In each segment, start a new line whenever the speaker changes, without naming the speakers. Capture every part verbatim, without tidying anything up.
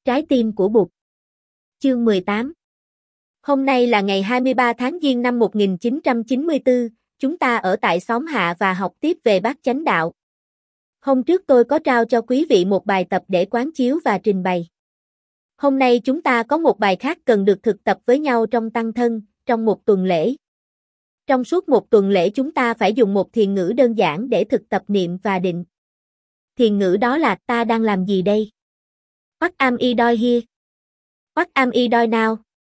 Trái tim của Bụt. Chương mười tám. Hôm nay là ngày hai mươi ba tháng Giêng năm một nghìn chín trăm chín mươi tư, chúng ta ở tại xóm Hạ và học tiếp về Bát Chánh Đạo. Hôm trước tôi có trao cho quý vị một bài tập để quán chiếu và trình bày. Hôm nay chúng ta có một bài khác cần được thực tập với nhau trong tăng thân, trong một tuần lễ. Trong suốt một tuần lễ chúng ta phải dùng một thiền ngữ đơn giản để thực tập niệm và định. Thiền ngữ đó là ta đang làm gì đây? What am I doing here? What am I doing now?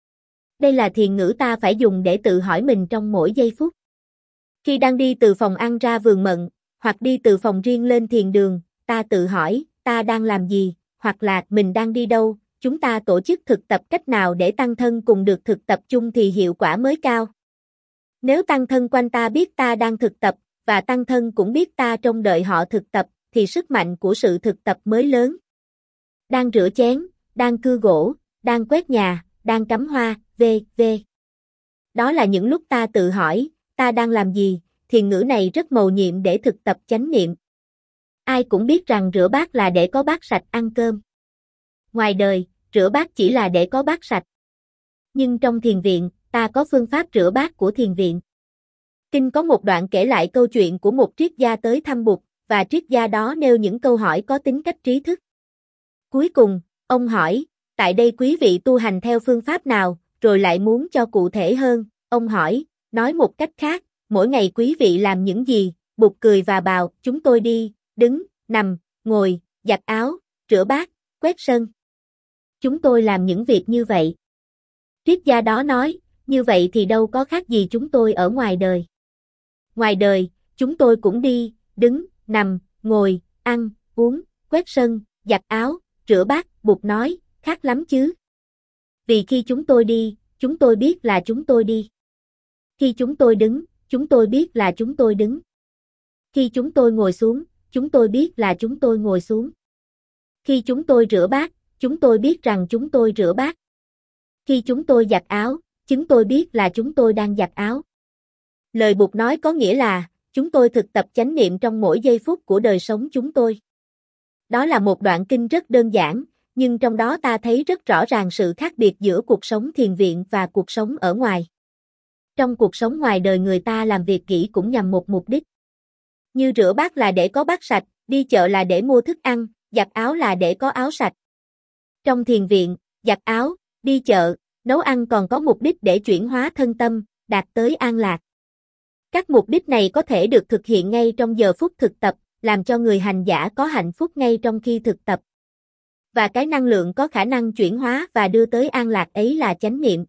Đây là thiền ngữ ta phải dùng để tự hỏi mình trong mỗi giây phút. Khi đang đi từ phòng ăn ra vườn mận, hoặc đi từ phòng riêng lên thiền đường, ta tự hỏi, ta đang làm gì, hoặc là mình đang đi đâu, chúng ta tổ chức thực tập cách nào để tăng thân cùng được thực tập chung thì hiệu quả mới cao. Nếu tăng thân quanh ta biết ta đang thực tập, và tăng thân cũng biết ta trông đợi họ thực tập, thì sức mạnh của sự thực tập mới lớn. Đang rửa chén, đang cưa gỗ, đang quét nhà, đang cắm hoa, vân vân. Đó là những lúc ta tự hỏi, ta đang làm gì, thiền ngữ này rất mầu nhiệm để thực tập chánh niệm. Ai cũng biết rằng rửa bát là để có bát sạch ăn cơm. Ngoài đời, rửa bát chỉ là để có bát sạch. Nhưng trong thiền viện, ta có phương pháp rửa bát của thiền viện. Kinh có một đoạn kể lại câu chuyện của một triết gia tới thăm Bụt, và triết gia đó nêu những câu hỏi có tính cách trí thức. Cuối cùng, ông hỏi, tại đây quý vị tu hành theo phương pháp nào, rồi lại muốn cho cụ thể hơn, ông hỏi, nói một cách khác, mỗi ngày quý vị làm những gì? Bụt cười và bảo, chúng tôi đi, đứng, nằm, ngồi, giặt áo, rửa bát, quét sân. Chúng tôi làm những việc như vậy. Triết gia đó nói, như vậy thì đâu có khác gì chúng tôi ở ngoài đời. Ngoài đời, chúng tôi cũng đi, đứng, nằm, ngồi, ăn, uống, quét sân, giặt áo, rửa bát, Bụt nói, khác lắm chứ. Vì khi chúng tôi đi, chúng tôi biết là chúng tôi đi. Khi chúng tôi đứng, chúng tôi biết là chúng tôi đứng. Khi chúng tôi ngồi xuống, chúng tôi biết là chúng tôi ngồi xuống. Khi chúng tôi rửa bát, chúng tôi biết rằng chúng tôi rửa bát. Khi chúng tôi giặt áo, chúng tôi biết là chúng tôi đang giặt áo. Lời Bụt nói có nghĩa là, chúng tôi thực tập chánh niệm trong mỗi giây phút của đời sống chúng tôi. Đó là một đoạn kinh rất đơn giản, nhưng trong đó ta thấy rất rõ ràng sự khác biệt giữa cuộc sống thiền viện và cuộc sống ở ngoài. Trong cuộc sống ngoài đời người ta làm việc kỹ cũng nhằm một mục đích. Như rửa bát là để có bát sạch, đi chợ là để mua thức ăn, giặt áo là để có áo sạch. Trong thiền viện, giặt áo, đi chợ, nấu ăn còn có mục đích để chuyển hóa thân tâm, đạt tới an lạc. Các mục đích này có thể được thực hiện ngay trong giờ phút thực tập, làm cho người hành giả có hạnh phúc ngay trong khi thực tập. Và cái năng lượng có khả năng chuyển hóa và đưa tới an lạc ấy là chánh niệm.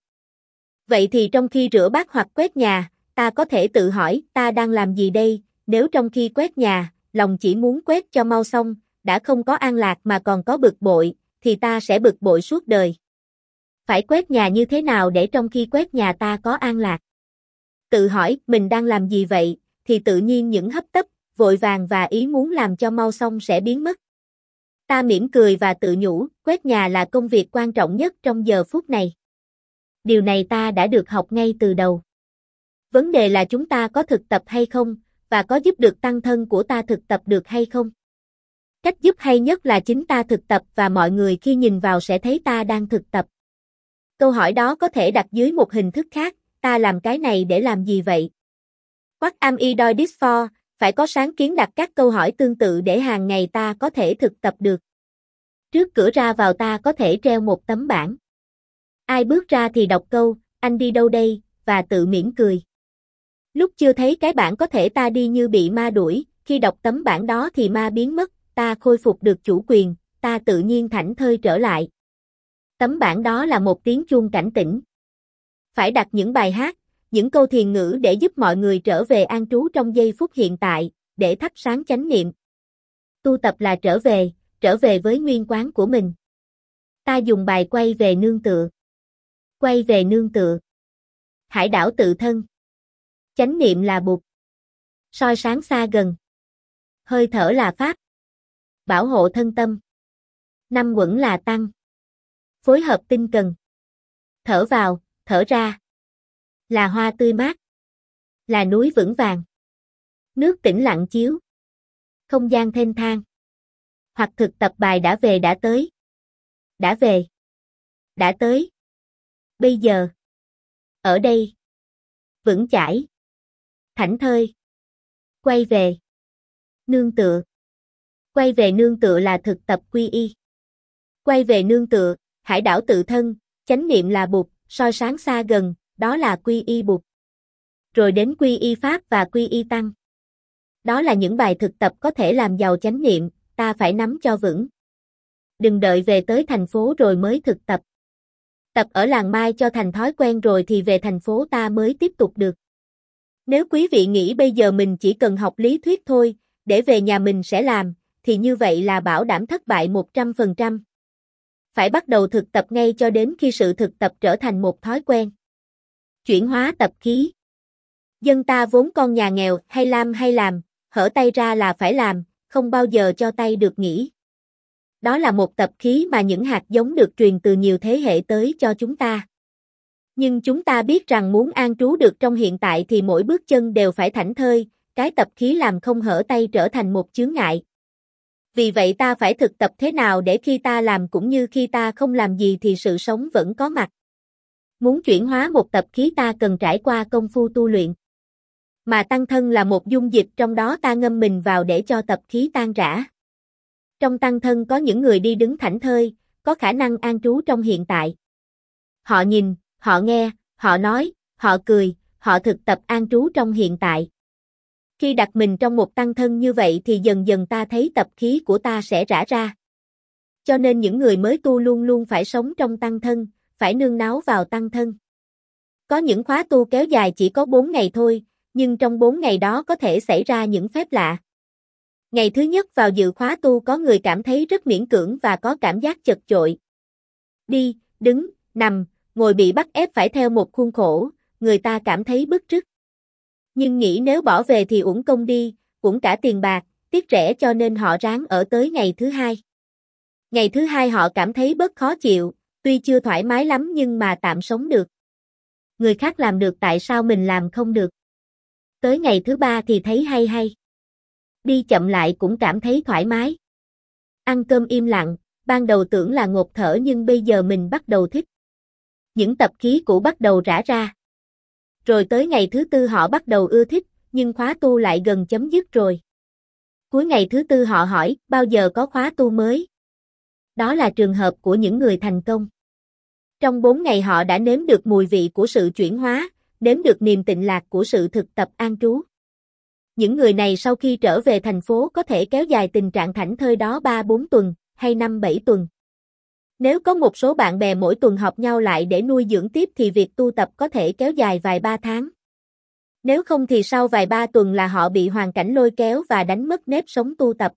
Vậy thì trong khi rửa bát hoặc quét nhà, ta có thể tự hỏi, ta đang làm gì đây? Nếu trong khi quét nhà, lòng chỉ muốn quét cho mau xong, đã không có an lạc mà còn có bực bội, thì ta sẽ bực bội suốt đời. Phải quét nhà như thế nào để trong khi quét nhà ta có an lạc? Tự hỏi, mình đang làm gì vậy? Thì tự nhiên những hấp tấp, vội vàng và ý muốn làm cho mau xong sẽ biến mất. Ta mỉm cười và tự nhủ, quét nhà là công việc quan trọng nhất trong giờ phút này. Điều này ta đã được học ngay từ đầu. Vấn đề là chúng ta có thực tập hay không, và có giúp được tăng thân của ta thực tập được hay không? Cách giúp hay nhất là chính ta thực tập và mọi người khi nhìn vào sẽ thấy ta đang thực tập. Câu hỏi đó có thể đặt dưới một hình thức khác, ta làm cái này để làm gì vậy? What am I doing this for? Phải có sáng kiến đặt các câu hỏi tương tự để hàng ngày ta có thể thực tập được. Trước cửa ra vào ta có thể treo một tấm bảng. Ai bước ra thì đọc câu, anh đi đâu đây, và tự mỉm cười. Lúc chưa thấy cái bảng có thể ta đi như bị ma đuổi, khi đọc tấm bảng đó thì ma biến mất, ta khôi phục được chủ quyền, ta tự nhiên thảnh thơi trở lại. Tấm bảng đó là một tiếng chuông cảnh tỉnh. Phải đặt những bài hát, những câu thiền ngữ để giúp mọi người trở về an trú trong giây phút hiện tại, để thắp sáng chánh niệm. Tu tập là trở về, trở về với nguyên quán của mình. Ta dùng bài quay về nương tựa. Quay về nương tựa. Hải đảo tự thân. Chánh niệm là Bụt. Soi sáng xa gần. Hơi thở là Pháp. Bảo hộ thân tâm. Năm uẩn là Tăng. Phối hợp tinh cần. Thở vào, thở ra. Là hoa tươi mát. Là núi vững vàng. Nước tĩnh lặng chiếu. Không gian thênh thang. Hoặc thực tập bài đã về đã tới. Đã về. Đã tới. Bây giờ. Ở đây. Vững chãi. Thảnh thơi. Quay về. Nương tựa. Quay về nương tựa là thực tập quy y. Quay về nương tựa, hải đảo tự thân, chánh niệm là Bụt, soi sáng xa gần, đó là quy y Bụt. Rồi đến quy y Pháp và quy y Tăng. Đó là những bài thực tập có thể làm giàu chánh niệm, ta phải nắm cho vững. Đừng đợi về tới thành phố rồi mới thực tập. Tập ở làng Mai cho thành thói quen rồi thì về thành phố ta mới tiếp tục được. Nếu quý vị nghĩ bây giờ mình chỉ cần học lý thuyết thôi, để về nhà mình sẽ làm, thì như vậy là bảo đảm thất bại một trăm phần trăm. Phải bắt đầu thực tập ngay cho đến khi sự thực tập trở thành một thói quen. Chuyển hóa tập khí. Dân ta vốn con nhà nghèo, hay làm hay làm, hở tay ra là phải làm, không bao giờ cho tay được nghỉ. Đó là một tập khí mà những hạt giống được truyền từ nhiều thế hệ tới cho chúng ta. Nhưng chúng ta biết rằng muốn an trú được trong hiện tại thì mỗi bước chân đều phải thảnh thơi, cái tập khí làm không hở tay trở thành một chướng ngại. Vì vậy ta phải thực tập thế nào để khi ta làm cũng như khi ta không làm gì thì sự sống vẫn có mặt. Muốn chuyển hóa một tập khí ta cần trải qua công phu tu luyện. Mà tăng thân là một dung dịch trong đó ta ngâm mình vào để cho tập khí tan rã. Trong tăng thân có những người đi đứng thảnh thơi, có khả năng an trú trong hiện tại. Họ nhìn, họ nghe, họ nói, họ cười, họ thực tập an trú trong hiện tại. Khi đặt mình trong một tăng thân như vậy thì dần dần ta thấy tập khí của ta sẽ rã ra. Cho nên những người mới tu luôn luôn phải sống trong tăng thân, phải nương náu vào tăng thân. Có những khóa tu kéo dài chỉ có bốn ngày thôi, nhưng trong bốn ngày đó có thể xảy ra những phép lạ. Ngày thứ nhất vào dự khóa tu có người cảm thấy rất miễn cưỡng và có cảm giác chật chội. Đi, đứng, nằm, ngồi bị bắt ép phải theo một khuôn khổ, người ta cảm thấy bức rứt. Nhưng nghĩ nếu bỏ về thì uổng công đi, uổng cả tiền bạc, tiếc rẻ cho nên họ ráng ở tới ngày thứ hai. Ngày thứ hai họ cảm thấy bớt khó chịu, tuy chưa thoải mái lắm nhưng mà tạm sống được. Người khác làm được tại sao mình làm không được? Tới ngày thứ ba thì thấy hay hay. Đi chậm lại cũng cảm thấy thoải mái. Ăn cơm im lặng, ban đầu tưởng là ngộp thở nhưng bây giờ mình bắt đầu thích. Những tập khí cũ bắt đầu rã ra. Rồi tới ngày thứ tư họ bắt đầu ưa thích, nhưng khóa tu lại gần chấm dứt rồi. Cuối ngày thứ tư họ hỏi, bao giờ có khóa tu mới? Đó là trường hợp của những người thành công. Trong bốn ngày họ đã nếm được mùi vị của sự chuyển hóa, nếm được niềm tịnh lạc của sự thực tập an trú. Những người này sau khi trở về thành phố có thể kéo dài tình trạng thảnh thơi đó ba bốn tuần, hay năm bảy tuần. Nếu có một số bạn bè mỗi tuần họp nhau lại để nuôi dưỡng tiếp thì việc tu tập có thể kéo dài vài ba tháng. Nếu không thì sau vài ba tuần là họ bị hoàn cảnh lôi kéo và đánh mất nếp sống tu tập.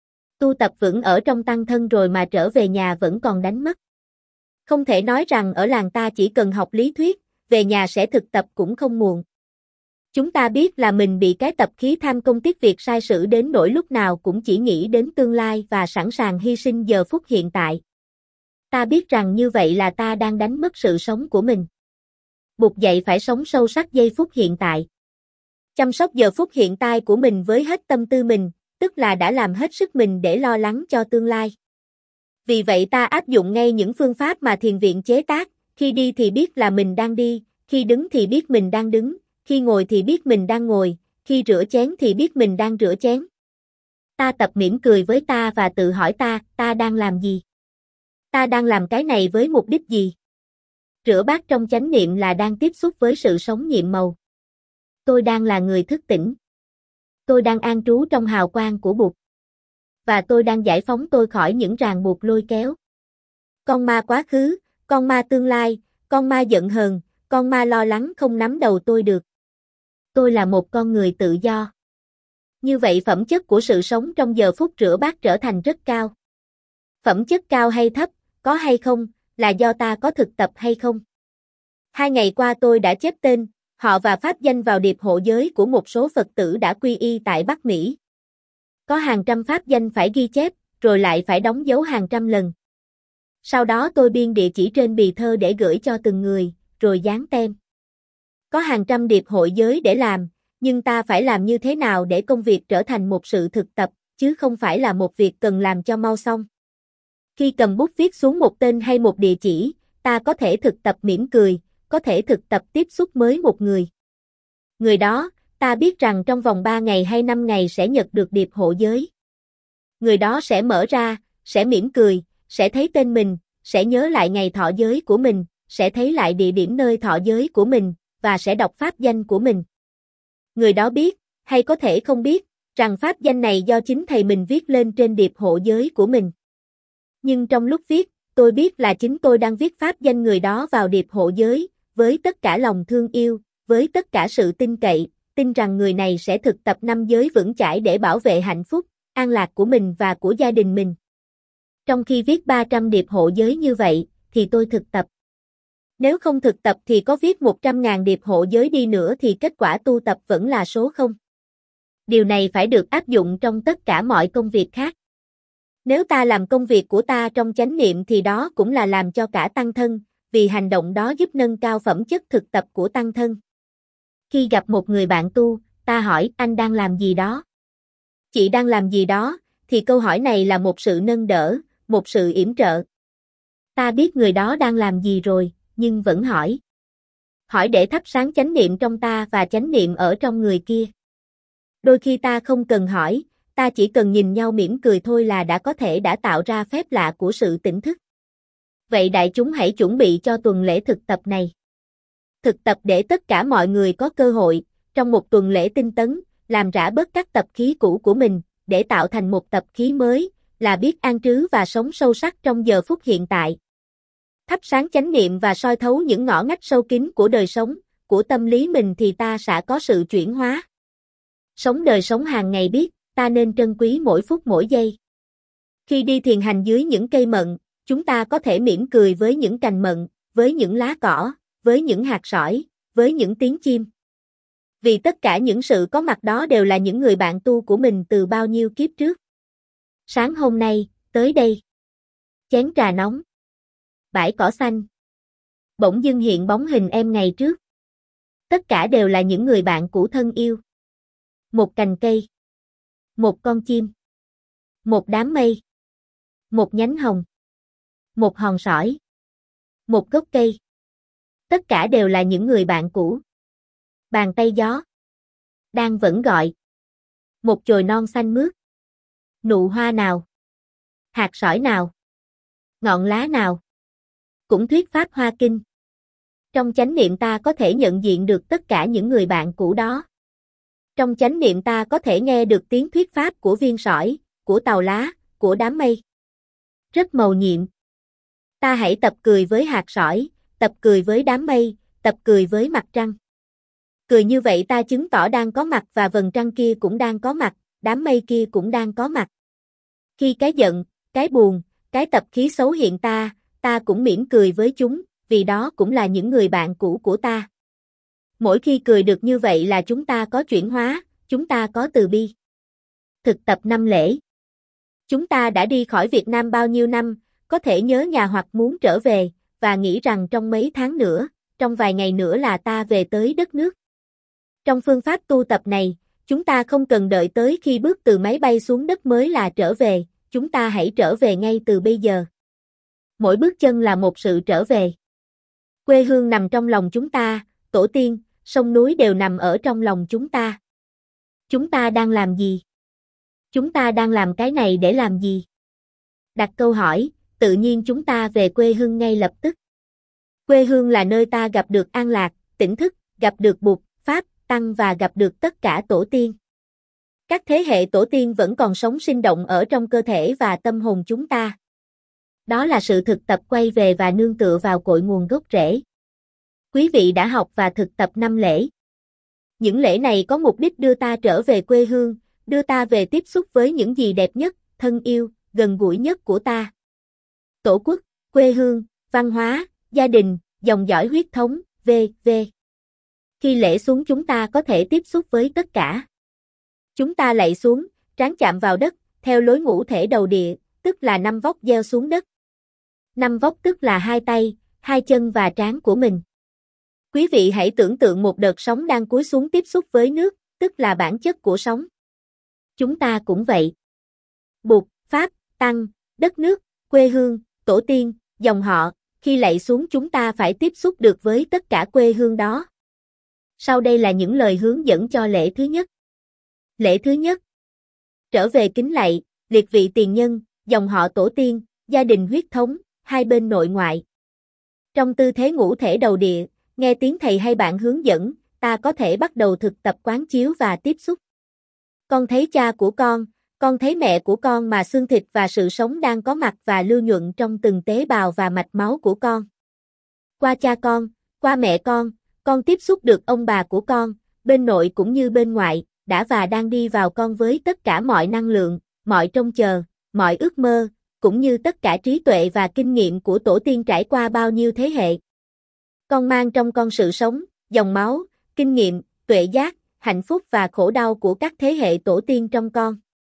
Tu tập vững ở trong tăng thân rồi mà trở về nhà vẫn còn đánh mất. Không thể nói rằng ở làng ta chỉ cần học lý thuyết, về nhà sẽ thực tập cũng không muộn. Chúng ta biết là mình bị cái tập khí tham công tiếc việc sai sử đến nỗi lúc nào cũng chỉ nghĩ đến tương lai và sẵn sàng hy sinh giờ phút hiện tại. Ta biết rằng như vậy là ta đang đánh mất sự sống của mình. Buộc dậy phải sống sâu sắc giây phút hiện tại. Chăm sóc giờ phút hiện tại của mình với hết tâm tư mình, tức là đã làm hết sức mình để lo lắng cho tương lai. Vì vậy ta áp dụng ngay những phương pháp mà thiền viện chế tác, khi đi thì biết là mình đang đi, khi đứng thì biết mình đang đứng, khi ngồi thì biết mình đang ngồi, khi rửa chén thì biết mình đang rửa chén. Ta tập mỉm cười với ta và tự hỏi ta, ta đang làm gì? Ta đang làm cái này với mục đích gì? Rửa bát trong chánh niệm là đang tiếp xúc với sự sống nhiệm màu. Tôi đang là người thức tỉnh. Tôi đang an trú trong hào quang của Bụt. Và tôi đang giải phóng tôi khỏi những ràng buộc lôi kéo. Con ma quá khứ, con ma tương lai, con ma giận hờn, con ma lo lắng không nắm đầu tôi được. Tôi là một con người tự do. Như vậy phẩm chất của sự sống trong giờ phút rửa bát trở thành rất cao. Phẩm chất cao hay thấp, có hay không, là do ta có thực tập hay không. Hai ngày qua tôi đã chép tên, họ và pháp danh vào điệp hộ giới của một số Phật tử đã quy y tại Bắc Mỹ. Có hàng trăm pháp danh phải ghi chép, rồi lại phải đóng dấu hàng trăm lần. Sau đó tôi biên địa chỉ trên bì thơ để gửi cho từng người, rồi dán tem. Có hàng trăm điệp hội giới để làm, nhưng ta phải làm như thế nào để công việc trở thành một sự thực tập, chứ không phải là một việc cần làm cho mau xong. Khi cầm bút viết xuống một tên hay một địa chỉ, ta có thể thực tập mỉm cười, có thể thực tập tiếp xúc mới một người. Người đó, ta biết rằng trong vòng ba ngày hay năm ngày sẽ nhận được điệp hộ giới. Người đó sẽ mở ra, sẽ mỉm cười, sẽ thấy tên mình, sẽ nhớ lại ngày thọ giới của mình, sẽ thấy lại địa điểm nơi thọ giới của mình, và sẽ đọc pháp danh của mình. Người đó biết, hay có thể không biết, rằng pháp danh này do chính thầy mình viết lên trên điệp hộ giới của mình. Nhưng trong lúc viết, tôi biết là chính tôi đang viết pháp danh người đó vào điệp hộ giới, với tất cả lòng thương yêu, với tất cả sự tin cậy, tin rằng người này sẽ thực tập năm giới vững chãi để bảo vệ hạnh phúc, an lạc của mình và của gia đình mình. Trong khi viết ba trăm điệp hộ giới như vậy, thì tôi thực tập. Nếu không thực tập thì có viết một trăm nghìn điệp hộ giới đi nữa thì kết quả tu tập vẫn là số không. Điều này phải được áp dụng trong tất cả mọi công việc khác. Nếu ta làm công việc của ta trong chánh niệm thì đó cũng là làm cho cả tăng thân, vì hành động đó giúp nâng cao phẩm chất thực tập của tăng thân. Khi gặp một người bạn tu, ta hỏi anh đang làm gì đó? Chị đang làm gì đó? Thì câu hỏi này là một sự nâng đỡ, một sự yểm trợ. Ta biết người đó đang làm gì rồi, nhưng vẫn hỏi. Hỏi để thắp sáng chánh niệm trong ta và chánh niệm ở trong người kia. Đôi khi ta không cần hỏi, ta chỉ cần nhìn nhau mỉm cười thôi là đã có thể đã tạo ra phép lạ của sự tỉnh thức. Vậy đại chúng hãy chuẩn bị cho tuần lễ thực tập này. Thực tập để tất cả mọi người có cơ hội, trong một tuần lễ tinh tấn, làm rã bớt các tập khí cũ của mình, để tạo thành một tập khí mới, là biết an trứ và sống sâu sắc trong giờ phút hiện tại. Thắp sáng chánh niệm và soi thấu những ngõ ngách sâu kín của đời sống, của tâm lý mình thì ta sẽ có sự chuyển hóa. Sống đời sống hàng ngày biết, ta nên trân quý mỗi phút mỗi giây. Khi đi thiền hành dưới những cây mận, chúng ta có thể mỉm cười với những cành mận, với những lá cỏ, với những hạt sỏi, với những tiếng chim. Vì tất cả những sự có mặt đó đều là những người bạn tu của mình từ bao nhiêu kiếp trước. Sáng hôm nay, tới đây. Chén trà nóng. Bãi cỏ xanh. Bỗng dưng hiện bóng hình em ngày trước. Tất cả đều là những người bạn cũ thân yêu. Một cành cây. Một con chim. Một đám mây. Một nhánh hồng. Một hòn sỏi. Một gốc cây. Tất cả đều là những người bạn cũ. Bàn tay gió. Đang vẫn gọi. Một chồi non xanh mướt. Nụ hoa nào? Hạt sỏi nào? Ngọn lá nào? Cũng thuyết pháp Hoa Kinh. Trong chánh niệm ta có thể nhận diện được tất cả những người bạn cũ đó. Trong chánh niệm ta có thể nghe được tiếng thuyết pháp của viên sỏi, của tàu lá, của đám mây. Rất mầu nhiệm. Ta hãy tập cười với hạt sỏi, tập cười với đám mây, tập cười với mặt trăng. Cười như vậy ta chứng tỏ đang có mặt và vầng trăng kia cũng đang có mặt, đám mây kia cũng đang có mặt. Khi cái giận, cái buồn, cái tập khí xấu hiện ta, ta cũng mỉm cười với chúng, vì đó cũng là những người bạn cũ của ta. Mỗi khi cười được như vậy là chúng ta có chuyển hóa, chúng ta có từ bi. Thực tập năm lễ. Chúng ta đã đi khỏi Việt Nam bao nhiêu năm, có thể nhớ nhà hoặc muốn trở về, và nghĩ rằng trong mấy tháng nữa, trong vài ngày nữa là ta về tới đất nước. Trong phương pháp tu tập này, chúng ta không cần đợi tới khi bước từ máy bay xuống đất mới là trở về, chúng ta hãy trở về ngay từ bây giờ. Mỗi bước chân là một sự trở về. Quê hương nằm trong lòng chúng ta, tổ tiên, sông núi đều nằm ở trong lòng chúng ta. Chúng ta đang làm gì? Chúng ta đang làm cái này để làm gì? Đặt câu hỏi, tự nhiên chúng ta về quê hương ngay lập tức. Quê hương là nơi ta gặp được an lạc, tỉnh thức, gặp được Bụt, Pháp, Tăng và gặp được tất cả tổ tiên. Các thế hệ tổ tiên vẫn còn sống sinh động ở trong cơ thể và tâm hồn chúng ta. Đó là sự thực tập quay về và nương tựa vào cội nguồn gốc rễ. Quý vị đã học và thực tập năm lễ. Những lễ này có mục đích đưa ta trở về quê hương, đưa ta về tiếp xúc với những gì đẹp nhất, thân yêu, gần gũi nhất của ta. Tổ quốc, quê hương, văn hóa, gia đình, dòng dõi huyết thống, vân vân. Khi lễ xuống chúng ta có thể tiếp xúc với tất cả. Chúng ta lạy xuống, trán chạm vào đất, theo lối ngũ thể đầu địa, tức là năm vóc gieo xuống đất. Năm vóc tức là hai tay, hai chân và trán của mình. Quý vị hãy tưởng tượng một đợt sóng đang cúi xuống tiếp xúc với nước, tức là bản chất của sóng. Chúng ta cũng vậy. Bụt, Pháp, Tăng, đất nước, quê hương, tổ tiên, dòng họ, khi lạy xuống chúng ta phải tiếp xúc được với tất cả quê hương đó. Sau đây là những lời hướng dẫn cho lễ thứ nhất. Lễ thứ nhất. Trở về kính lạy, liệt vị tiền nhân, dòng họ tổ tiên, gia đình huyết thống, hai bên nội ngoại. Trong tư thế ngũ thể đầu địa, nghe tiếng thầy hay bạn hướng dẫn, ta có thể bắt đầu thực tập quán chiếu và tiếp xúc. Con thấy cha của con, con thấy mẹ của con mà xương thịt và sự sống đang có mặt và lưu nhuận trong từng tế bào và mạch máu của con. Qua cha con, qua mẹ con, con tiếp xúc được ông bà của con, bên nội cũng như bên ngoại, đã và đang đi vào con với tất cả mọi năng lượng, mọi trông chờ, mọi ước mơ, cũng như tất cả trí tuệ và kinh nghiệm của tổ tiên trải qua bao nhiêu thế hệ. Con mang trong con sự sống, dòng máu, kinh nghiệm, tuệ giác, hạnh phúc và khổ đau của các thế hệ tổ tiên trong con.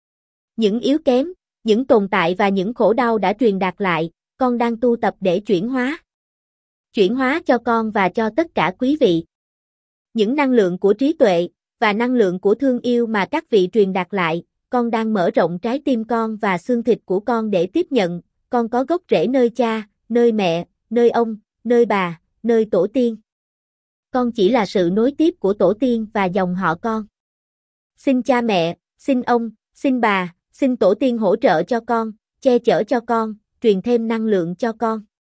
Những yếu kém, những tồn tại và những khổ đau đã truyền đạt lại, con đang tu tập để chuyển hóa. Chuyển hóa cho con và cho tất cả quý vị. Những năng lượng của trí tuệ và năng lượng của thương yêu mà các vị truyền đạt lại, con đang mở rộng trái tim con và xương thịt của con để tiếp nhận. Con có gốc rễ nơi cha, nơi mẹ, nơi ông, nơi bà, nơi tổ tiên. Con chỉ là sự nối tiếp của tổ tiên và dòng họ con. Xin cha mẹ, xin ông, xin bà, xin tổ tiên hỗ trợ cho con, che chở cho con, truyền thêm năng lượng cho con.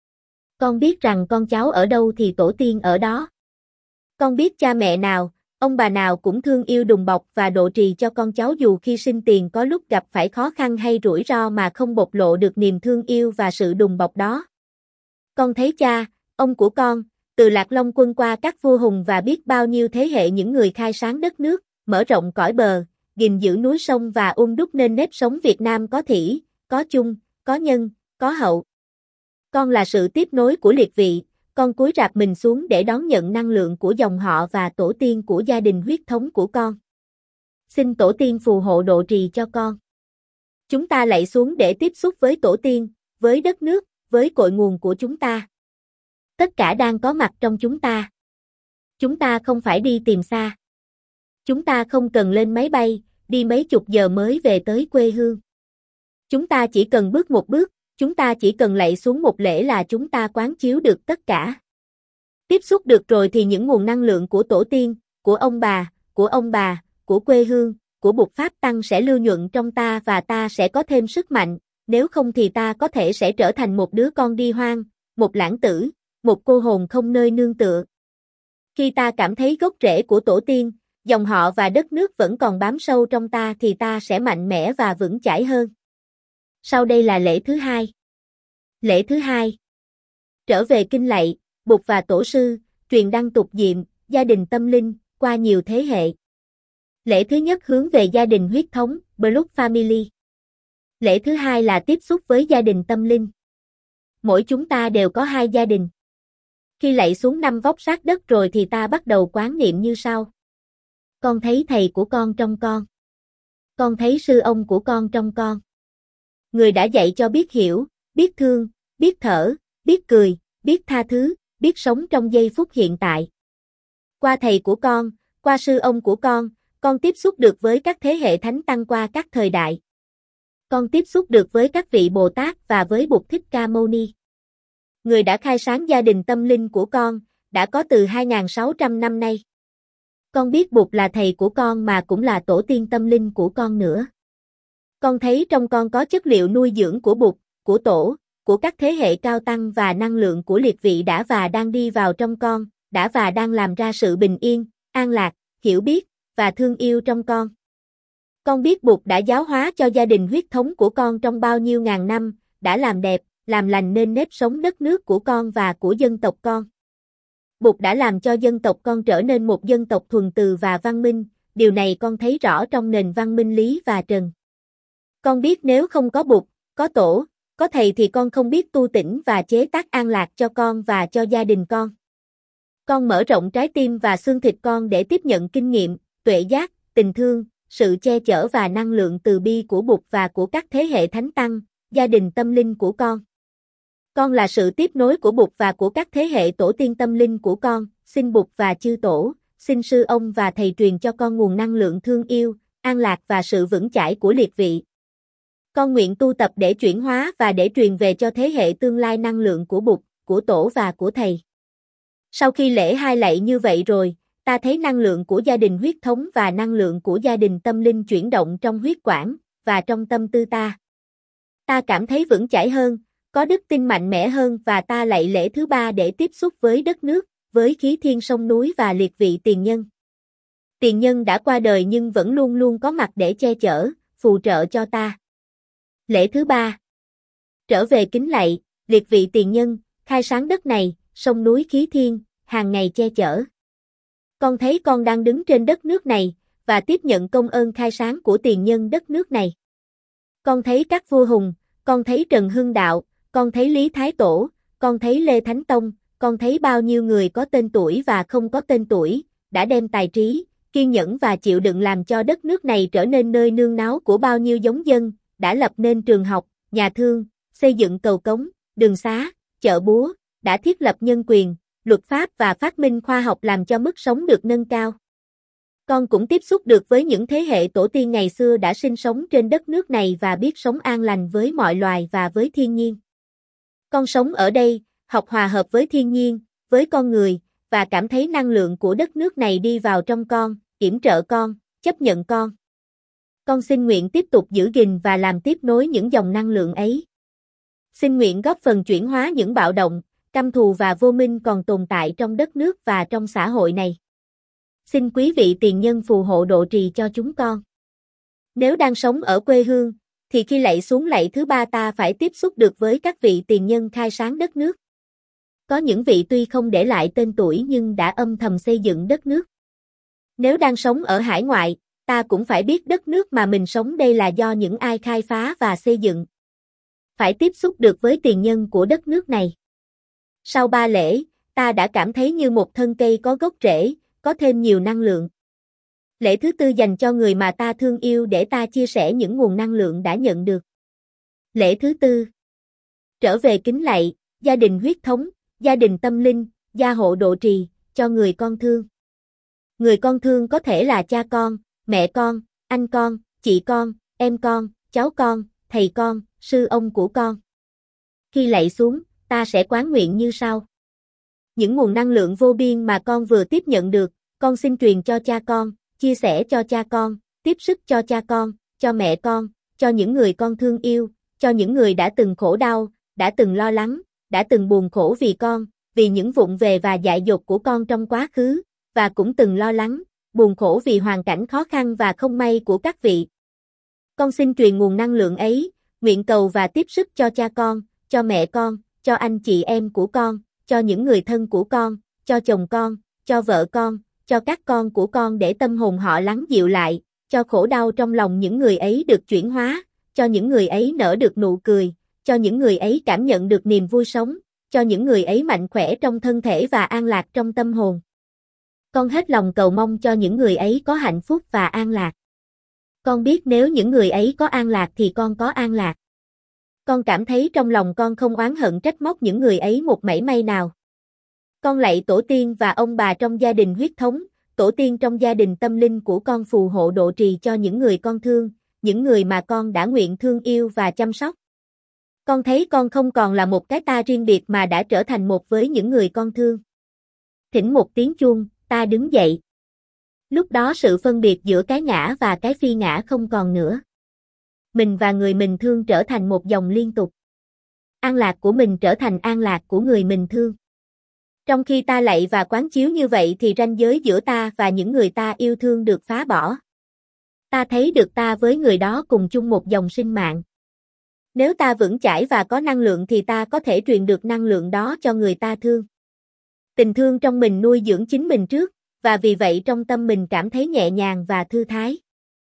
Con biết rằng con cháu ở đâu thì tổ tiên ở đó. Con biết cha mẹ nào, ông bà nào cũng thương yêu đùm bọc và độ trì cho con cháu dù khi sinh tiền có lúc gặp phải khó khăn hay rủi ro mà không bộc lộ được niềm thương yêu và sự đùm bọc đó. Con thấy cha, ông của con, từ Lạc Long Quân qua các vua hùng và biết bao nhiêu thế hệ những người khai sáng đất nước, mở rộng cõi bờ, gìn giữ núi sông và ung đúc nên nếp sống Việt Nam có thỉ, có chung, có nhân, có hậu. Con là sự tiếp nối của liệt vị, con cúi rạp mình xuống để đón nhận năng lượng của dòng họ và tổ tiên của gia đình huyết thống của con. Xin tổ tiên phù hộ độ trì cho con. Chúng ta lạy xuống để tiếp xúc với tổ tiên, với đất nước, với cội nguồn của chúng ta. Tất cả đang có mặt trong chúng ta. Chúng ta không phải đi tìm xa. Chúng ta không cần lên máy bay, đi mấy chục giờ mới về tới quê hương. Chúng ta chỉ cần bước một bước, chúng ta chỉ cần lạy xuống một lễ là chúng ta quán chiếu được tất cả. Tiếp xúc được rồi thì những nguồn năng lượng của tổ tiên, của ông bà, của ông bà, của quê hương, của Bụt Pháp Tăng sẽ lưu nhuận trong ta và ta sẽ có thêm sức mạnh, nếu không thì ta có thể sẽ trở thành một đứa con đi hoang, một lãng tử, một cô hồn không nơi nương tựa. Khi ta cảm thấy gốc rễ của tổ tiên, dòng họ và đất nước vẫn còn bám sâu trong ta thì ta sẽ mạnh mẽ và vững chãi hơn. Sau đây là lễ thứ hai. Lễ thứ hai. Trở về kinh lạy, Bụt và Tổ sư, truyền đăng tục diệm, gia đình tâm linh, qua nhiều thế hệ. Lễ thứ nhất hướng về gia đình huyết thống, Blood Family. Lễ thứ hai là tiếp xúc với gia đình tâm linh. Mỗi chúng ta đều có hai gia đình. Khi lạy xuống năm vóc sát đất rồi thì ta bắt đầu quán niệm như sau. Con thấy thầy của con trong con. Con thấy sư ông của con trong con. Người đã dạy cho biết hiểu, biết thương, biết thở, biết cười, biết tha thứ, biết sống trong giây phút hiện tại. Qua thầy của con, qua sư ông của con, con tiếp xúc được với các thế hệ thánh tăng qua các thời đại. Con tiếp xúc được với các vị Bồ Tát và với Bụt Thích Ca Mâu Ni. Người đã khai sáng gia đình tâm linh của con, đã có từ hai nghìn sáu trăm năm nay. Con biết Bụt là thầy của con mà cũng là tổ tiên tâm linh của con nữa. Con thấy trong con có chất liệu nuôi dưỡng của Bụt, của Tổ, của các thế hệ cao tăng và năng lượng của liệt vị đã và đang đi vào trong con, đã và đang làm ra sự bình yên, an lạc, hiểu biết, và thương yêu trong con. Con biết Bụt đã giáo hóa cho gia đình huyết thống của con trong bao nhiêu ngàn năm, đã làm đẹp, làm lành nên nếp sống đất nước của con và của dân tộc con. Bụt đã làm cho dân tộc con trở nên một dân tộc thuần từ và văn minh, điều này con thấy rõ trong nền văn minh lý và trần. Con biết nếu không có Bụt, có Tổ, có thầy thì con không biết tu tỉnh và chế tác an lạc cho con và cho gia đình con. Con mở rộng trái tim và xương thịt con để tiếp nhận kinh nghiệm, tuệ giác, tình thương, sự che chở và năng lượng từ bi của Bụt và của các thế hệ thánh tăng, gia đình tâm linh của con. Con là sự tiếp nối của Bụt và của các thế hệ tổ tiên tâm linh của con, xin Bụt và chư Tổ, xin sư ông và thầy truyền cho con nguồn năng lượng thương yêu, an lạc và sự vững chãi của liệt vị. Con nguyện tu tập để chuyển hóa và để truyền về cho thế hệ tương lai năng lượng của Bụt, của Tổ và của Thầy. Sau khi lễ hai lạy như vậy rồi, ta thấy năng lượng của gia đình huyết thống và năng lượng của gia đình tâm linh chuyển động trong huyết quản và trong tâm tư ta. Ta cảm thấy vững chãi hơn, có đức tin mạnh mẽ hơn và ta lạy lễ thứ ba để tiếp xúc với đất nước, với khí thiên sông núi và liệt vị tiền nhân. Tiền nhân đã qua đời nhưng vẫn luôn luôn có mặt để che chở, phù trợ cho ta. Lễ thứ ba. Trở về kính lạy, liệt vị tiền nhân, khai sáng đất này, sông núi khí thiên, hàng ngày che chở. Con thấy con đang đứng trên đất nước này, và tiếp nhận công ơn khai sáng của tiền nhân đất nước này. Con thấy các vua hùng, con thấy Trần Hưng Đạo, con thấy Lý Thái Tổ, con thấy Lê Thánh Tông, con thấy bao nhiêu người có tên tuổi và không có tên tuổi, đã đem tài trí, kiên nhẫn và chịu đựng làm cho đất nước này trở nên nơi nương náu của bao nhiêu giống dân, đã lập nên trường học, nhà thương, xây dựng cầu cống, đường xá, chợ búa, đã thiết lập nhân quyền, luật pháp và phát minh khoa học làm cho mức sống được nâng cao. Con cũng tiếp xúc được với những thế hệ tổ tiên ngày xưa đã sinh sống trên đất nước này và biết sống an lành với mọi loài và với thiên nhiên. Con sống ở đây, học hòa hợp với thiên nhiên, với con người, và cảm thấy năng lượng của đất nước này đi vào trong con, yểm trợ con, chấp nhận con. Con xin nguyện tiếp tục giữ gìn và làm tiếp nối những dòng năng lượng ấy. Xin nguyện góp phần chuyển hóa những bạo động, căm thù và vô minh còn tồn tại trong đất nước và trong xã hội này. Xin quý vị tiền nhân phù hộ độ trì cho chúng con. Nếu đang sống ở quê hương, thì khi lạy xuống lạy thứ ba ta phải tiếp xúc được với các vị tiền nhân khai sáng đất nước. Có những vị tuy không để lại tên tuổi nhưng đã âm thầm xây dựng đất nước. Nếu đang sống ở hải ngoại, ta cũng phải biết đất nước mà mình sống đây là do những ai khai phá và xây dựng. Phải tiếp xúc được với tiền nhân của đất nước này. Sau ba lễ, ta đã cảm thấy như một thân cây có gốc rễ, có thêm nhiều năng lượng. Lễ thứ tư dành cho người mà ta thương yêu để ta chia sẻ những nguồn năng lượng đã nhận được. Lễ thứ tư. Trở về kính lạy, gia đình huyết thống, gia đình tâm linh, gia hộ độ trì, cho người con thương. Người con thương có thể là cha con, mẹ con, anh con, chị con, em con, cháu con, thầy con, sư ông của con. Khi lạy xuống, ta sẽ quán nguyện như sau. Những nguồn năng lượng vô biên mà con vừa tiếp nhận được, con xin truyền cho cha con, chia sẻ cho cha con, tiếp sức cho cha con, cho mẹ con, cho những người con thương yêu, cho những người đã từng khổ đau, đã từng lo lắng, đã từng buồn khổ vì con, vì những vụng về và dại dột của con trong quá khứ, và cũng từng lo lắng, buồn khổ vì hoàn cảnh khó khăn và không may của các vị. Con xin truyền nguồn năng lượng ấy, nguyện cầu và tiếp sức cho cha con, cho mẹ con, cho anh chị em của con, cho những người thân của con, cho chồng con, cho vợ con, cho các con của con để tâm hồn họ lắng dịu lại, cho khổ đau trong lòng những người ấy được chuyển hóa, cho những người ấy nở được nụ cười, cho những người ấy cảm nhận được niềm vui sống, cho những người ấy mạnh khỏe trong thân thể và an lạc trong tâm hồn. Con hết lòng cầu mong cho những người ấy có hạnh phúc và an lạc. Con biết nếu những người ấy có an lạc thì con có an lạc. Con cảm thấy trong lòng con không oán hận trách móc những người ấy một mảy may nào. Con lạy tổ tiên và ông bà trong gia đình huyết thống, tổ tiên trong gia đình tâm linh của con phù hộ độ trì cho những người con thương, những người mà con đã nguyện thương yêu và chăm sóc. Con thấy con không còn là một cái ta riêng biệt mà đã trở thành một với những người con thương. Thỉnh một tiếng chuông, ta đứng dậy. Lúc đó sự phân biệt giữa cái ngã và cái phi ngã không còn nữa. Mình và người mình thương trở thành một dòng liên tục. An lạc của mình trở thành an lạc của người mình thương. Trong khi ta lạy và quán chiếu như vậy thì ranh giới giữa ta và những người ta yêu thương được phá bỏ. Ta thấy được ta với người đó cùng chung một dòng sinh mạng. Nếu ta vững chãi và có năng lượng thì ta có thể truyền được năng lượng đó cho người ta thương. Tình thương trong mình nuôi dưỡng chính mình trước, và vì vậy trong tâm mình cảm thấy nhẹ nhàng và thư thái.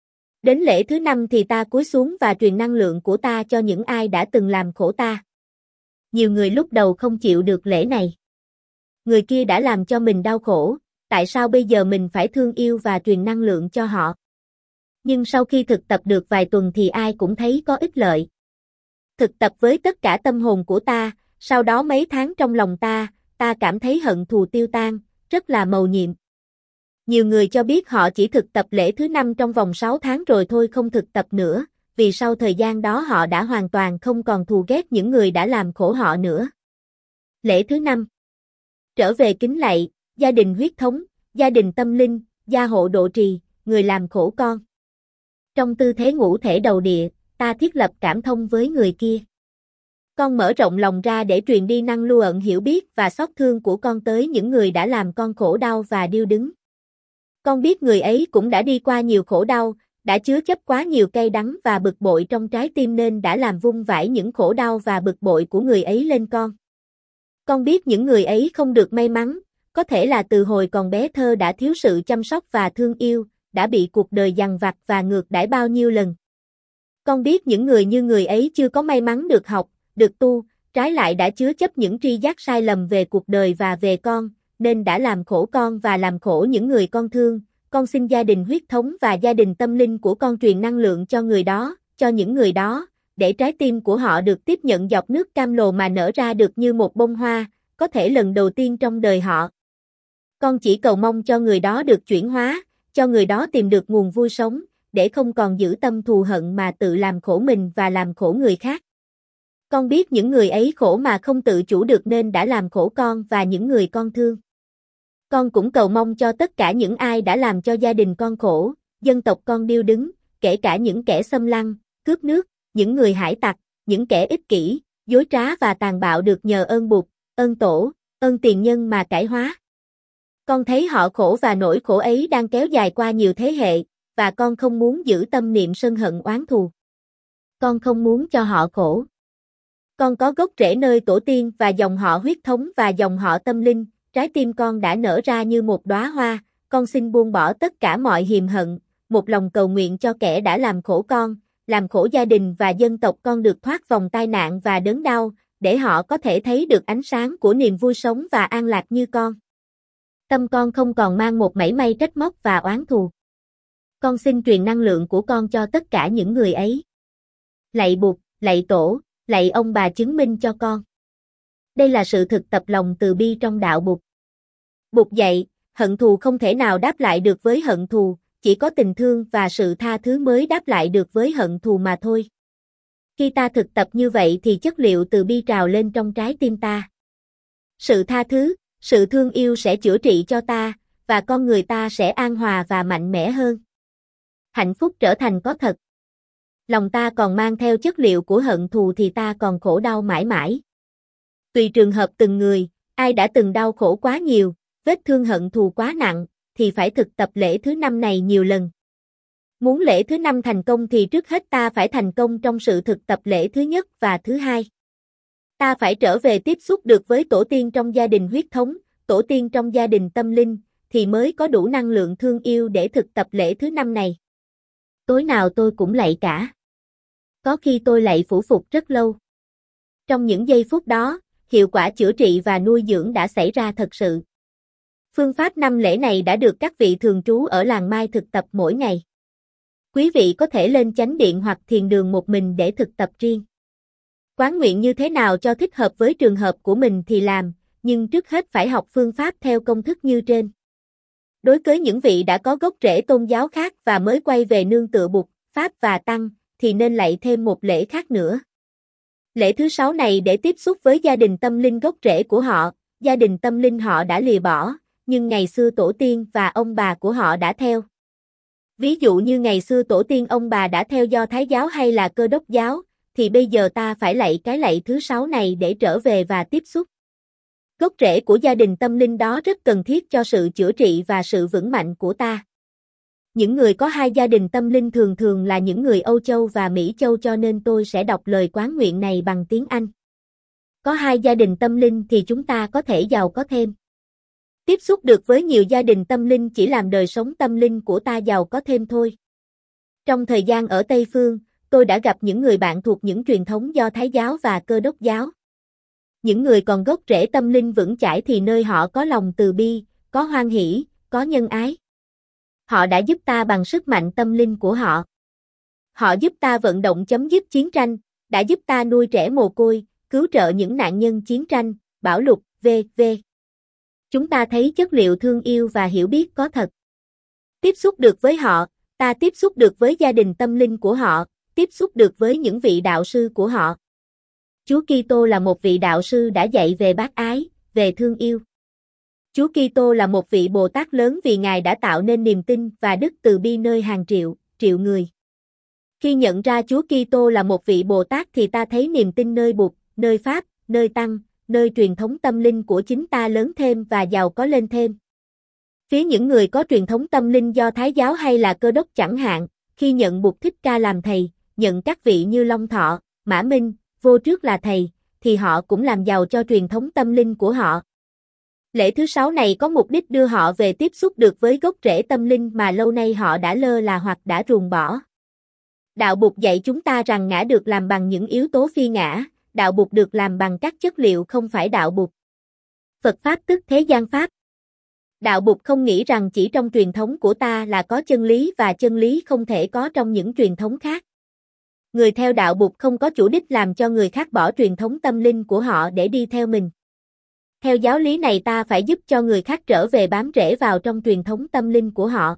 Đến lễ thứ năm thì ta cúi xuống và truyền năng lượng của ta cho những ai đã từng làm khổ ta. Nhiều người lúc đầu không chịu được lễ này. Người kia đã làm cho mình đau khổ, tại sao bây giờ mình phải thương yêu và truyền năng lượng cho họ? Nhưng sau khi thực tập được vài tuần thì ai cũng thấy có ích lợi. Thực tập với tất cả tâm hồn của ta, sau đó mấy tháng trong lòng ta, ta cảm thấy hận thù tiêu tan, rất là mầu nhiệm. Nhiều người cho biết họ chỉ thực tập lễ thứ năm trong vòng sáu tháng rồi thôi không thực tập nữa, vì sau thời gian đó họ đã hoàn toàn không còn thù ghét những người đã làm khổ họ nữa. Lễ thứ năm. Trở về kính lạy, gia đình huyết thống, gia đình tâm linh, gia hộ độ trì, người làm khổ con. Trong tư thế ngũ thể đầu địa, ta thiết lập cảm thông với người kia. Con mở rộng lòng ra để truyền đi năng lưu ẩn hiểu biết và xót thương của con tới những người đã làm con khổ đau và điêu đứng. Con biết người ấy cũng đã đi qua nhiều khổ đau, đã chứa chấp quá nhiều cay đắng và bực bội trong trái tim nên đã làm vung vãi những khổ đau và bực bội của người ấy lên con. Con biết những người ấy không được may mắn, có thể là từ hồi còn bé thơ đã thiếu sự chăm sóc và thương yêu, đã bị cuộc đời dằn vặt và ngược đãi bao nhiêu lần. Con biết những người như người ấy chưa có may mắn được học, được tu, trái lại đã chứa chấp những tri giác sai lầm về cuộc đời và về con, nên đã làm khổ con và làm khổ những người con thương. Con xin gia đình huyết thống và gia đình tâm linh của con truyền năng lượng cho người đó, cho những người đó, để trái tim của họ được tiếp nhận giọt nước cam lồ mà nở ra được như một bông hoa, có thể lần đầu tiên trong đời họ. Con chỉ cầu mong cho người đó được chuyển hóa, cho người đó tìm được nguồn vui sống, để không còn giữ tâm thù hận mà tự làm khổ mình và làm khổ người khác. Con biết những người ấy khổ mà không tự chủ được nên đã làm khổ con và những người con thương. Con cũng cầu mong cho tất cả những ai đã làm cho gia đình con khổ, dân tộc con điêu đứng, kể cả những kẻ xâm lăng, cướp nước, những người hải tặc, những kẻ ích kỷ, dối trá và tàn bạo được nhờ ơn Bụt, ơn Tổ, ơn tiền nhân mà cải hóa. Con thấy họ khổ và nỗi khổ ấy đang kéo dài qua nhiều thế hệ, và con không muốn giữ tâm niệm sân hận oán thù. Con không muốn cho họ khổ. Con có gốc rễ nơi tổ tiên và dòng họ huyết thống và dòng họ tâm linh, trái tim con đã nở ra như một đóa hoa, con xin buông bỏ tất cả mọi hiềm hận, một lòng cầu nguyện cho kẻ đã làm khổ con, làm khổ gia đình và dân tộc con được thoát vòng tai nạn và đớn đau, để họ có thể thấy được ánh sáng của niềm vui sống và an lạc như con. Tâm con không còn mang một mảy may trách móc và oán thù. Con xin truyền năng lượng của con cho tất cả những người ấy. Lạy Bụt, lạy Tổ, lạy ông bà chứng minh cho con. Đây là sự thực tập lòng từ bi trong đạo Bụt. Bụt dạy, hận thù không thể nào đáp lại được với hận thù, chỉ có tình thương và sự tha thứ mới đáp lại được với hận thù mà thôi. Khi ta thực tập như vậy thì chất liệu từ bi trào lên trong trái tim ta. Sự tha thứ, sự thương yêu sẽ chữa trị cho ta, và con người ta sẽ an hòa và mạnh mẽ hơn. Hạnh phúc trở thành có thật. Lòng ta còn mang theo chất liệu của hận thù thì ta còn khổ đau mãi mãi. Tùy trường hợp từng người, ai đã từng đau khổ quá nhiều, vết thương hận thù quá nặng, thì phải thực tập lễ thứ năm này nhiều lần. Muốn lễ thứ năm thành công thì trước hết ta phải thành công trong sự thực tập lễ thứ nhất và thứ hai. Ta phải trở về tiếp xúc được với tổ tiên trong gia đình huyết thống, tổ tiên trong gia đình tâm linh, thì mới có đủ năng lượng thương yêu để thực tập lễ thứ năm này. Tối nào tôi cũng lạy cả. Có khi tôi lạy phủ phục rất lâu. Trong những giây phút đó, hiệu quả chữa trị và nuôi dưỡng đã xảy ra thật sự. Phương pháp năm lễ này đã được các vị thường trú ở làng Mai thực tập mỗi ngày. Quý vị có thể lên chánh điện hoặc thiền đường một mình để thực tập riêng. Quán nguyện như thế nào cho thích hợp với trường hợp của mình thì làm, nhưng trước hết phải học phương pháp theo công thức như trên. Đối với những vị đã có gốc rễ tôn giáo khác và mới quay về nương tựa Bụt, Pháp và Tăng, thì nên lạy thêm một lễ khác nữa. Lễ thứ sáu này để tiếp xúc với gia đình tâm linh gốc rễ của họ, gia đình tâm linh họ đã lìa bỏ, nhưng ngày xưa tổ tiên và ông bà của họ đã theo. Ví dụ như ngày xưa tổ tiên ông bà đã theo Do Thái giáo hay là Cơ Đốc giáo, thì bây giờ ta phải lạy cái lạy thứ sáu này để trở về và tiếp xúc. Gốc rễ của gia đình tâm linh đó rất cần thiết cho sự chữa trị và sự vững mạnh của ta. Những người có hai gia đình tâm linh thường thường là những người Âu Châu và Mỹ Châu, cho nên tôi sẽ đọc lời quán nguyện này bằng tiếng Anh. Có hai gia đình tâm linh thì chúng ta có thể giàu có thêm. Tiếp xúc được với nhiều gia đình tâm linh chỉ làm đời sống tâm linh của ta giàu có thêm thôi. Trong thời gian ở Tây Phương, tôi đã gặp những người bạn thuộc những truyền thống Do Thái giáo và Cơ Đốc giáo. Những người còn gốc rễ tâm linh vững chãi thì nơi họ có lòng từ bi, có hoan hỷ, có nhân ái. Họ đã giúp ta bằng sức mạnh tâm linh của họ. Họ giúp ta vận động chấm dứt chiến tranh, đã giúp ta nuôi trẻ mồ côi, cứu trợ những nạn nhân chiến tranh, bão lụt, vân vân. Chúng ta thấy chất liệu thương yêu và hiểu biết có thật. Tiếp xúc được với họ, ta tiếp xúc được với gia đình tâm linh của họ, tiếp xúc được với những vị đạo sư của họ. Chúa Kitô là một vị đạo sư đã dạy về bác ái, về thương yêu. Chúa Kitô là một vị Bồ Tát lớn vì Ngài đã tạo nên niềm tin và đức từ bi nơi hàng triệu, triệu người. Khi nhận ra Chúa Kitô là một vị Bồ Tát thì ta thấy niềm tin nơi Bụt, nơi Pháp, nơi Tăng, nơi truyền thống tâm linh của chính ta lớn thêm và giàu có lên thêm. Phía những người có truyền thống tâm linh do Thái giáo hay là Cơ đốc chẳng hạn, khi nhận Bụt Thích Ca làm thầy, nhận các vị như Long Thọ, Mã Minh, Vô Trước là thầy, thì họ cũng làm giàu cho truyền thống tâm linh của họ. Lễ thứ sáu này có mục đích đưa họ về tiếp xúc được với gốc rễ tâm linh mà lâu nay họ đã lơ là hoặc đã ruồng bỏ. Đạo Bụt dạy chúng ta rằng ngã được làm bằng những yếu tố phi ngã, đạo Bụt được làm bằng các chất liệu không phải đạo Bụt. Phật Pháp tức thế gian Pháp. Đạo Bụt không nghĩ rằng chỉ trong truyền thống của ta là có chân lý và chân lý không thể có trong những truyền thống khác. Người theo đạo Bụt không có chủ đích làm cho người khác bỏ truyền thống tâm linh của họ để đi theo mình. Theo giáo lý này ta phải giúp cho người khác trở về bám rễ vào trong truyền thống tâm linh của họ.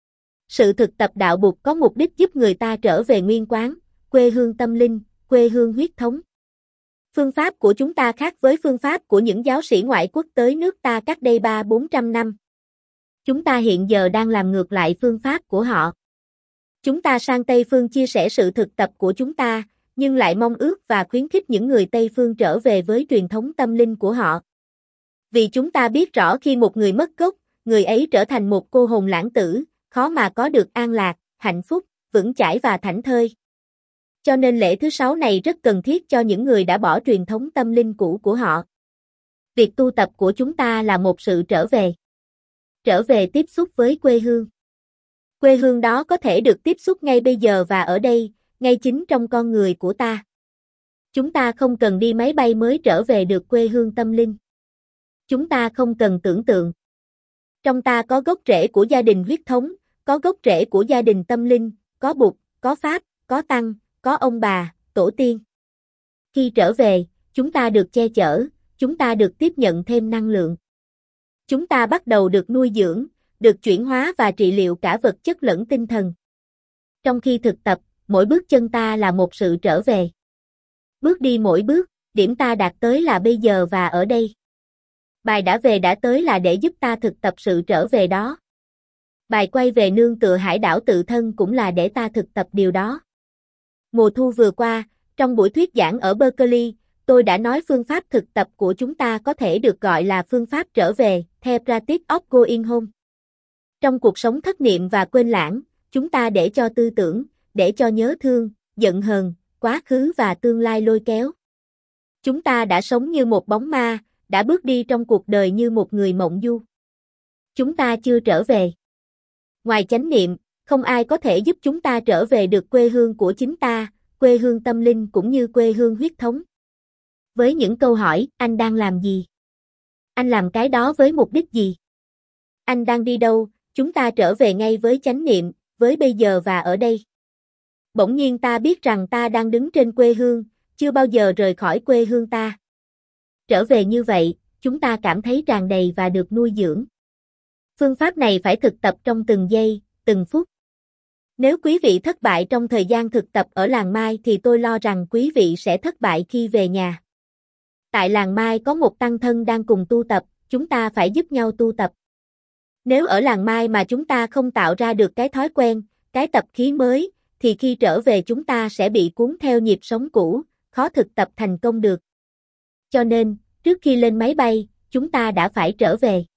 Sự thực tập đạo Bụt có mục đích giúp người ta trở về nguyên quán, quê hương tâm linh, quê hương huyết thống. Phương pháp của chúng ta khác với phương pháp của những giáo sĩ ngoại quốc tới nước ta cách đây ba bốn trăm năm. Chúng ta hiện giờ đang làm ngược lại phương pháp của họ. Chúng ta sang Tây Phương chia sẻ sự thực tập của chúng ta, nhưng lại mong ước và khuyến khích những người Tây Phương trở về với truyền thống tâm linh của họ. Vì chúng ta biết rõ khi một người mất gốc, người ấy trở thành một cô hồn lãng tử, khó mà có được an lạc, hạnh phúc, vững chãi và thảnh thơi. Cho nên lễ thứ sáu này rất cần thiết cho những người đã bỏ truyền thống tâm linh cũ của họ. Việc tu tập của chúng ta là một sự trở về. Trở về tiếp xúc với quê hương. Quê hương đó có thể được tiếp xúc ngay bây giờ và ở đây, ngay chính trong con người của ta. Chúng ta không cần đi máy bay mới trở về được quê hương tâm linh. Chúng ta không cần tưởng tượng. Trong ta có gốc rễ của gia đình huyết thống, có gốc rễ của gia đình tâm linh, có Bụt, có Pháp, có Tăng, có ông bà, tổ tiên. Khi trở về, chúng ta được che chở, chúng ta được tiếp nhận thêm năng lượng. Chúng ta bắt đầu được nuôi dưỡng, được chuyển hóa và trị liệu cả vật chất lẫn tinh thần. Trong khi thực tập, mỗi bước chân ta là một sự trở về. Bước đi mỗi bước, điểm ta đạt tới là bây giờ và ở đây. Bài đã về đã tới là để giúp ta thực tập sự trở về đó. Bài quay về nương tựa hải đảo tự thân cũng là để ta thực tập điều đó. Mùa thu vừa qua, trong buổi thuyết giảng ở Berkeley, tôi đã nói phương pháp thực tập của chúng ta có thể được gọi là phương pháp trở về, The Practice of Going Home. Trong cuộc sống thất niệm và quên lãng, chúng ta để cho tư tưởng, để cho nhớ thương, giận hờn, quá khứ và tương lai lôi kéo. Chúng ta đã sống như một bóng ma, đã bước đi trong cuộc đời như một người mộng du. Chúng ta chưa trở về. Ngoài chánh niệm, không ai có thể giúp chúng ta trở về được quê hương của chính ta, quê hương tâm linh cũng như quê hương huyết thống. Với những câu hỏi, anh đang làm gì? Anh làm cái đó với mục đích gì? Anh đang đi đâu? Chúng ta trở về ngay với chánh niệm, với bây giờ và ở đây. Bỗng nhiên ta biết rằng ta đang đứng trên quê hương, chưa bao giờ rời khỏi quê hương ta. Trở về như vậy, chúng ta cảm thấy tràn đầy và được nuôi dưỡng. Phương pháp này phải thực tập trong từng giây, từng phút. Nếu quý vị thất bại trong thời gian thực tập ở làng Mai thì tôi lo rằng quý vị sẽ thất bại khi về nhà. Tại làng Mai có một tăng thân đang cùng tu tập, chúng ta phải giúp nhau tu tập. Nếu ở làng Mai mà chúng ta không tạo ra được cái thói quen, cái tập khí mới, thì khi trở về chúng ta sẽ bị cuốn theo nhịp sống cũ, khó thực tập thành công được. Cho nên, trước khi lên máy bay, chúng ta đã phải trở về.